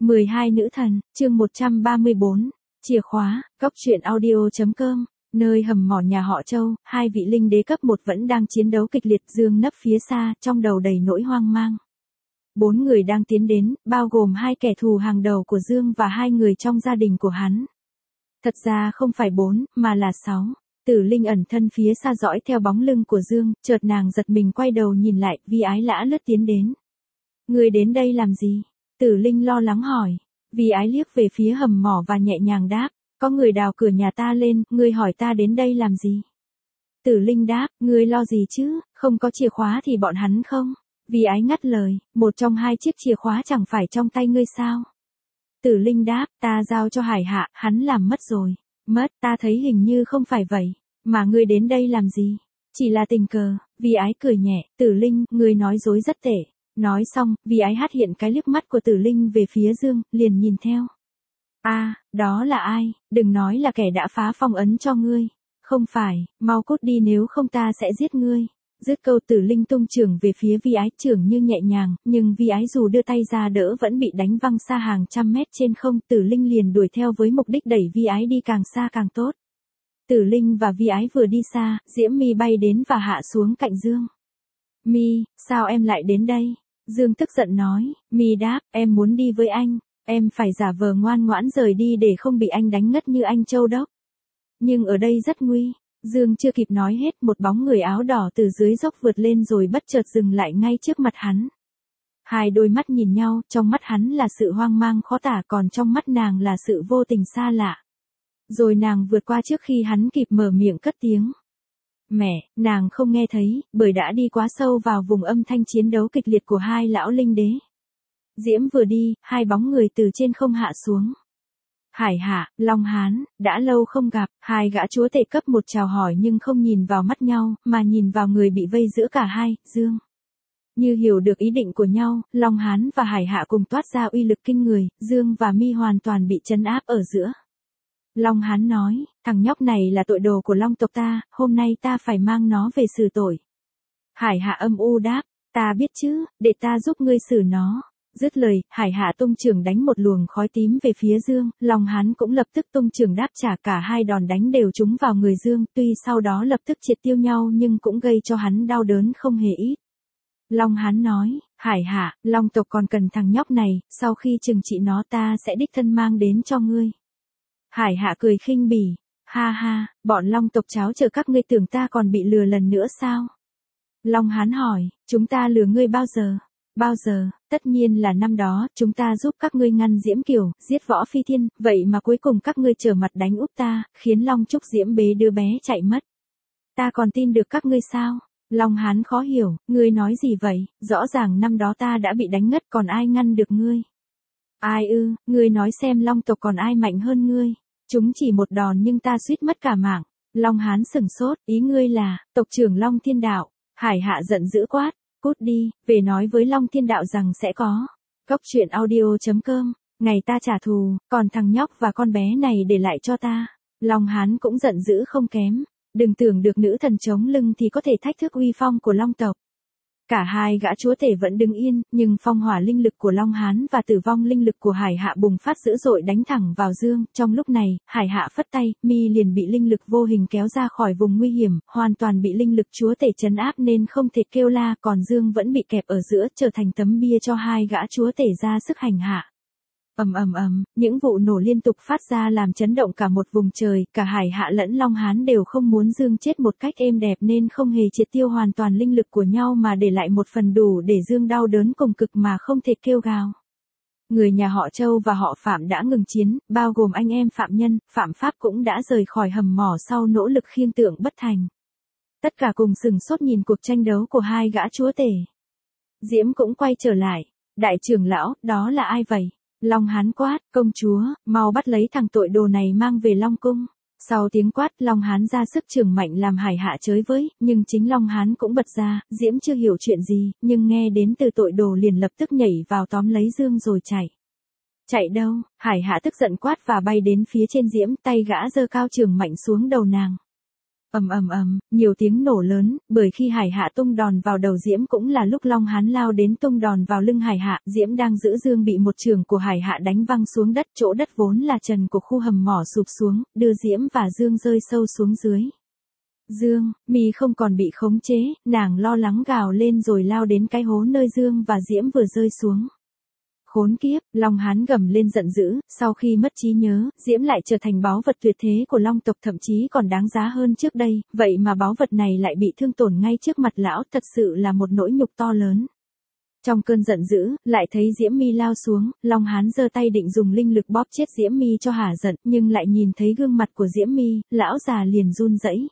12 nữ thần, chương 134, chìa khóa, cóc truyện audio.com, nơi hầm mỏ nhà họ Châu, hai vị linh đế cấp 1 vẫn đang chiến đấu kịch liệt. Dương nấp phía xa, trong đầu đầy nỗi hoang mang. 4 người đang tiến đến, bao gồm 2 kẻ thù hàng đầu của Dương và 2 người trong gia đình của hắn. Thật ra không phải 4, mà là 6. Tử Linh ẩn thân phía xa dõi theo bóng lưng của Dương, chợt nàng giật mình quay đầu nhìn lại, Vi Ái lã lướt tiến đến. Người đến đây làm gì? Tử Linh lo lắng hỏi. Vi Ái liếc về phía hầm mỏ và nhẹ nhàng đáp, có người đào cửa nhà ta lên, ngươi hỏi ta đến đây làm gì? Tử Linh đáp, ngươi lo gì chứ, không có chìa khóa thì bọn hắn không? Vi Ái ngắt lời, một trong 2 chiếc chìa khóa chẳng phải trong tay ngươi sao? Tử Linh đáp, ta giao cho Hải Hạ, hắn làm mất rồi. Mất, ta thấy hình như không phải vậy. Mà ngươi đến đây làm gì? Chỉ là tình cờ. Vi Ái cười nhẹ, Tử Linh, ngươi nói dối rất tệ. Nói xong, Vi Ái hắt hiện cái liếc mắt của Tử Linh về phía Dương, liền nhìn theo. Đó là ai? Đừng nói là kẻ đã phá phong ấn cho ngươi. Không phải, mau cút đi nếu không ta sẽ giết ngươi. Dứt câu Tử Linh tung chưởng về phía Vi Ái, chưởng như nhẹ nhàng, nhưng Vi Ái dù đưa tay ra đỡ vẫn bị đánh văng xa hàng trăm mét trên không. Tử Linh liền đuổi theo với mục đích đẩy Vi Ái đi càng xa càng tốt. Tử Linh và Vi Ái vừa đi xa, Diễm My bay đến và hạ xuống cạnh Dương. My, sao em lại đến đây? Dương tức giận nói. My đáp, em muốn đi với anh, em phải giả vờ ngoan ngoãn rời đi để không bị anh đánh ngất như anh Châu Đốc. Nhưng ở đây rất nguy. Dương chưa kịp nói hết, một bóng người áo đỏ từ dưới dốc vượt lên rồi bất chợt dừng lại ngay trước mặt hắn. Hai đôi mắt nhìn nhau, trong mắt hắn là sự hoang mang khó tả, còn trong mắt nàng là sự vô tình xa lạ. Rồi nàng vượt qua trước khi hắn kịp mở miệng cất tiếng. Mẹ, nàng không nghe thấy, bởi đã đi quá sâu vào vùng âm thanh chiến đấu kịch liệt của 2 lão linh đế. Diễm vừa đi, 2 bóng người từ trên không hạ xuống. Hải Hạ, Long Hán, đã lâu không gặp, 2 gã chúa tể cấp 1 chào hỏi nhưng không nhìn vào mắt nhau, mà nhìn vào người bị vây giữa cả hai, Dương. Như hiểu được ý định của nhau, Long Hán và Hải Hạ cùng toát ra uy lực kinh người, Dương và My hoàn toàn bị trấn áp ở giữa. Long Hán nói, thằng nhóc này là tội đồ của Long tộc ta, hôm nay ta phải mang nó về xử tội. Hải Hạ âm u đáp, ta biết chứ, để ta giúp ngươi xử nó. Dứt lời, Hải Hạ tung chưởng đánh một luồng khói tím về phía Dương, Long Hán cũng lập tức tung chưởng đáp trả, cả 2 đòn đánh đều trúng vào người Dương, tuy sau đó lập tức triệt tiêu nhau nhưng cũng gây cho hắn đau đớn không hề ít. Long Hán nói, Hải Hạ, Long tộc còn cần thằng nhóc này, sau khi trừng trị nó ta sẽ đích thân mang đến cho ngươi. Hải Hạ cười khinh bỉ, ha ha, bọn Long tộc cháo chờ các ngươi tưởng ta còn bị lừa lần nữa sao? Long Hán hỏi, chúng ta lừa ngươi bao giờ? Bao giờ? Tất nhiên là năm đó, chúng ta giúp các ngươi ngăn Diễm Kiều, giết Võ Phi Thiên, vậy mà cuối cùng các ngươi trở mặt đánh úp ta, khiến Long Trúc Diễm bế đứa bé chạy mất. Ta còn tin được các ngươi sao? Long Hán khó hiểu, ngươi nói gì vậy? Rõ ràng năm đó ta đã bị đánh ngất, còn ai ngăn được ngươi? Ai ư, ngươi nói xem Long tộc còn ai mạnh hơn ngươi? Chúng chỉ một đòn nhưng ta suýt mất cả mạng. Long Hán sửng sốt, ý ngươi là, tộc trưởng Long Thiên Đạo. Hải Hạ giận dữ quát, cút đi, về nói với Long Thiên Đạo rằng sẽ có. Cóc truyện audio.com, ngày ta trả thù, còn thằng nhóc và con bé này để lại cho ta. Long Hán cũng giận dữ không kém. Đừng tưởng được nữ thần chống lưng thì có thể thách thức uy phong của Long tộc. Cả 2 gã chúa tể vẫn đứng yên, nhưng phong hỏa linh lực của Long Hán và tử vong linh lực của Hải Hạ bùng phát dữ dội đánh thẳng vào Dương. Trong lúc này, Hải Hạ phất tay, My liền bị linh lực vô hình kéo ra khỏi vùng nguy hiểm, hoàn toàn bị linh lực chúa tể trấn áp nên không thể kêu la, còn Dương vẫn bị kẹp ở giữa, trở thành tấm bia cho 2 gã chúa tể ra sức hành hạ. Những vụ nổ liên tục phát ra làm chấn động cả một vùng trời, cả Hải Hạ lẫn Long Hán đều không muốn Dương chết một cách êm đẹp nên không hề triệt tiêu hoàn toàn linh lực của nhau mà để lại một phần đủ để Dương đau đớn cùng cực mà không thể kêu gào. Người nhà họ Châu và họ Phạm đã ngừng chiến, bao gồm anh em Phạm Nhân, Phạm Pháp cũng đã rời khỏi hầm mỏ sau nỗ lực khiêng tượng bất thành. Tất cả cùng sừng sốt nhìn cuộc tranh đấu của 2 gã chúa tể. Diễm cũng quay trở lại, đại trưởng lão, đó là ai vậy? Long Hán quát, công chúa, mau bắt lấy thằng tội đồ này mang về Long cung. Sau tiếng quát, Long Hán ra sức chưởng mạnh làm Hải Hạ chới với, nhưng chính Long Hán cũng bật ra, Diễm chưa hiểu chuyện gì, nhưng nghe đến từ tội đồ liền lập tức nhảy vào tóm lấy Dương rồi chạy. Chạy đâu? Hải Hạ tức giận quát và bay đến phía trên Diễm, tay gã giơ cao chưởng mạnh xuống đầu nàng. Nhiều tiếng nổ lớn, bởi khi Hải Hạ tung đòn vào đầu Diễm cũng là lúc Long Hán lao đến tung đòn vào lưng Hải Hạ, Diễm đang giữ Dương bị một chưởng của Hải Hạ đánh văng xuống đất, chỗ đất vốn là trần của khu hầm mỏ sụp xuống, đưa Diễm và Dương rơi sâu xuống dưới. Dương, Mi không còn bị khống chế, nàng lo lắng gào lên rồi lao đến cái hố nơi Dương và Diễm vừa rơi xuống. Khốn kiếp, Long Hán gầm lên giận dữ, sau khi mất trí nhớ, Diễm lại trở thành báu vật tuyệt thế của Long tộc, thậm chí còn đáng giá hơn trước đây, vậy mà báu vật này lại bị thương tổn ngay trước mặt lão, thật sự là một nỗi nhục to lớn. Trong cơn giận dữ, lại thấy Diễm Mi lao xuống, Long Hán giơ tay định dùng linh lực bóp chết Diễm Mi cho hả giận, nhưng lại nhìn thấy gương mặt của Diễm Mi, lão già liền run rẩy.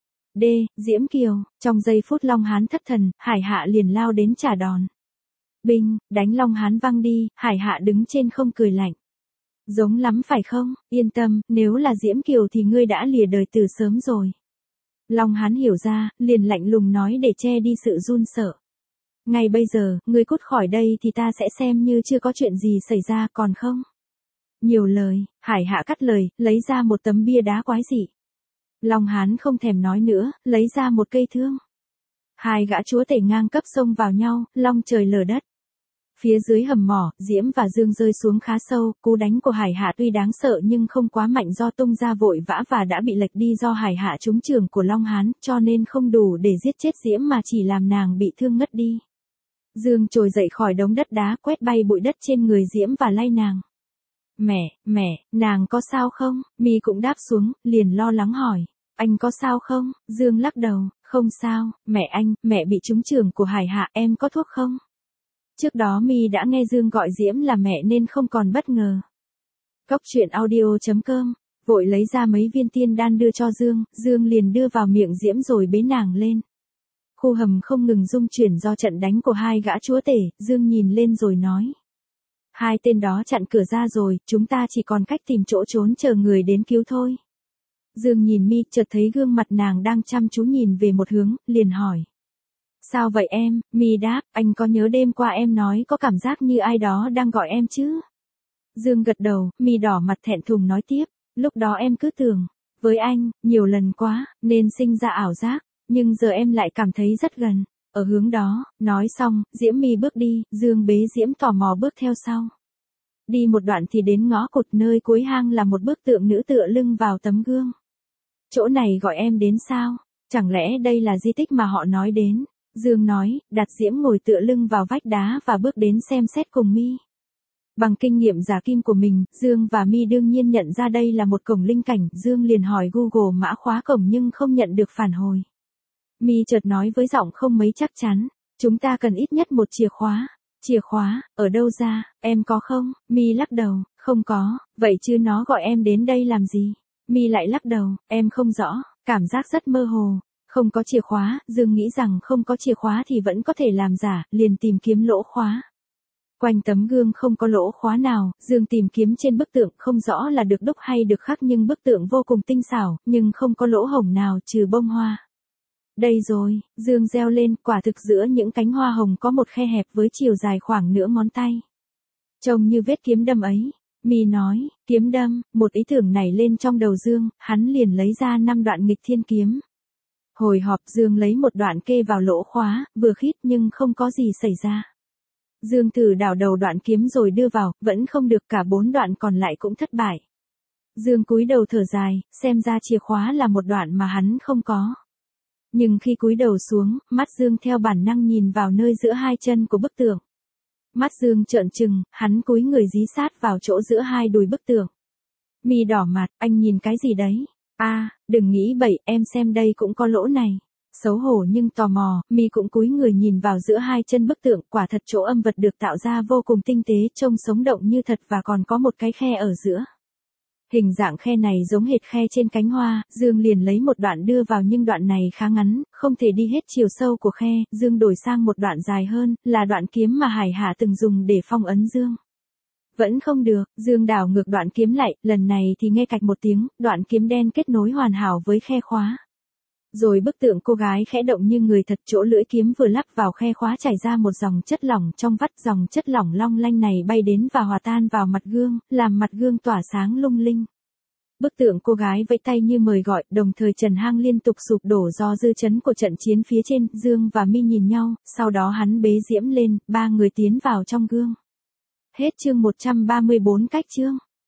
Diễm Kiều, trong giây phút Long Hán thất thần, Hải Hạ liền lao đến trả đòn. Binh, đánh Long Hán văng đi, Hải Hạ đứng trên không cười lạnh. Giống lắm phải không, yên tâm, nếu là Diễm Kiều thì ngươi đã lìa đời từ sớm rồi. Long Hán hiểu ra, liền lạnh lùng nói để che đi sự run sợ. Ngay bây giờ, ngươi cút khỏi đây thì ta sẽ xem như chưa có chuyện gì xảy ra, còn không? Nhiều lời, Hải Hạ cắt lời, lấy ra một tấm bia đá quái dị. Long Hán không thèm nói nữa, lấy ra một cây thương. Hai gã chúa tể ngang cấp xông vào nhau, long trời lở đất. Phía dưới hầm mỏ, Diễm và Dương rơi xuống khá sâu, cú đánh của Hải Hạ tuy đáng sợ nhưng không quá mạnh do tung ra vội vã và đã bị lệch đi do Hải Hạ trúng chưởng của Long Hán, cho nên không đủ để giết chết Diễm mà chỉ làm nàng bị thương ngất đi. Dương trồi dậy khỏi đống đất đá, quét bay bụi đất trên người Diễm và lay nàng. Mẹ, nàng có sao không? Mi cũng đáp xuống, liền lo lắng hỏi. Anh có sao không? Dương lắc đầu, không sao, mẹ bị trúng chưởng của Hải Hạ, em có thuốc không? Trước đó Mi đã nghe Dương gọi Diễm là mẹ nên không còn bất ngờ. Cốc truyện audio.com, vội lấy ra mấy viên tiên đan đưa cho Dương, Dương liền đưa vào miệng Diễm rồi bế nàng lên. Khu hầm không ngừng rung chuyển do trận đánh của hai gã chúa tể, Dương nhìn lên rồi nói. Hai tên đó chặn cửa ra rồi, chúng ta chỉ còn cách tìm chỗ trốn chờ người đến cứu thôi. Dương nhìn Mi, chợt thấy gương mặt nàng đang chăm chú nhìn về một hướng, liền hỏi. Sao vậy em? Mi đáp, anh có nhớ đêm qua em nói có cảm giác như ai đó đang gọi em chứ? Dương gật đầu, Mi đỏ mặt thẹn thùng nói tiếp, lúc đó em cứ tưởng, với anh, nhiều lần quá, nên sinh ra ảo giác, nhưng giờ em lại cảm thấy rất gần, ở hướng đó. Nói xong, Diễm Mi bước đi, Dương bế Diễm tò mò bước theo sau. Đi một đoạn thì đến ngõ cụt, nơi cuối hang là một bức tượng nữ tựa lưng vào tấm gương. Chỗ này gọi em đến sao? Chẳng lẽ đây là di tích mà họ nói đến? Dương nói, đặt Diễm ngồi tựa lưng vào vách đá và bước đến xem xét cùng Mi. Bằng kinh nghiệm giả kim của mình, Dương và Mi đương nhiên nhận ra đây là một cổng linh cảnh, Dương liền hỏi Google mã khóa cổng nhưng không nhận được phản hồi. Mi chợt nói với giọng không mấy chắc chắn, chúng ta cần ít nhất một chìa khóa. Chìa khóa, ở đâu ra, em có không? Mi lắc đầu, không có, vậy chứ nó gọi em đến đây làm gì? Mi lại lắc đầu, em không rõ, cảm giác rất mơ hồ. Không có chìa khóa, Dương nghĩ rằng không có chìa khóa thì vẫn có thể làm giả, liền tìm kiếm lỗ khóa. Quanh tấm gương không có lỗ khóa nào, Dương tìm kiếm trên bức tượng, không rõ là được đúc hay được khắc nhưng bức tượng vô cùng tinh xảo, nhưng không có lỗ hổng nào trừ bông hoa. Đây rồi, Dương reo lên, quả thực giữa những cánh hoa hồng có một khe hẹp với chiều dài khoảng nửa ngón tay. Trông như vết kiếm đâm ấy. Mi nói, kiếm đâm, một ý tưởng nảy lên trong đầu Dương, hắn liền lấy ra 5 đoạn nghịch thiên kiếm. Hồi hộp, Dương lấy một đoạn kê vào lỗ khóa, vừa khít nhưng không có gì xảy ra. Dương thử đào đầu đoạn kiếm rồi đưa vào, vẫn không được, cả 4 đoạn còn lại cũng thất bại. Dương cúi đầu thở dài, xem ra chìa khóa là một đoạn mà hắn không có. Nhưng khi cúi đầu xuống, mắt Dương theo bản năng nhìn vào nơi giữa hai chân của bức tượng. Mắt Dương trợn trừng, hắn cúi người dí sát vào chỗ giữa hai đùi bức tượng. Mi đỏ mặt, anh nhìn cái gì đấy? Đừng nghĩ bậy, em xem đây cũng có lỗ này. Xấu hổ nhưng tò mò, Mi cũng cúi người nhìn vào giữa hai chân bức tượng, quả thật chỗ âm vật được tạo ra vô cùng tinh tế, trông sống động như thật và còn có một cái khe ở giữa. Hình dạng khe này giống hệt khe trên cánh hoa, Dương liền lấy một đoạn đưa vào nhưng đoạn này khá ngắn, không thể đi hết chiều sâu của khe, Dương đổi sang một đoạn dài hơn, là đoạn kiếm mà Hải Hạ từng dùng để phong ấn Dương. Vẫn không được, Dương đảo ngược đoạn kiếm lại, lần này thì nghe cạch một tiếng, đoạn kiếm đen kết nối hoàn hảo với khe khóa. Rồi bức tượng cô gái khẽ động như người thật, chỗ lưỡi kiếm vừa lắp vào khe khóa chảy ra một dòng chất lỏng trong vắt, dòng chất lỏng long lanh này bay đến và hòa tan vào mặt gương, làm mặt gương tỏa sáng lung linh. Bức tượng cô gái vẫy tay như mời gọi, đồng thời trần hang liên tục sụp đổ do dư chấn của trận chiến phía trên. Dương và Mi nhìn nhau, sau đó hắn bế Diễm lên, ba người tiến vào trong gương. Hết chương 134 cách chương.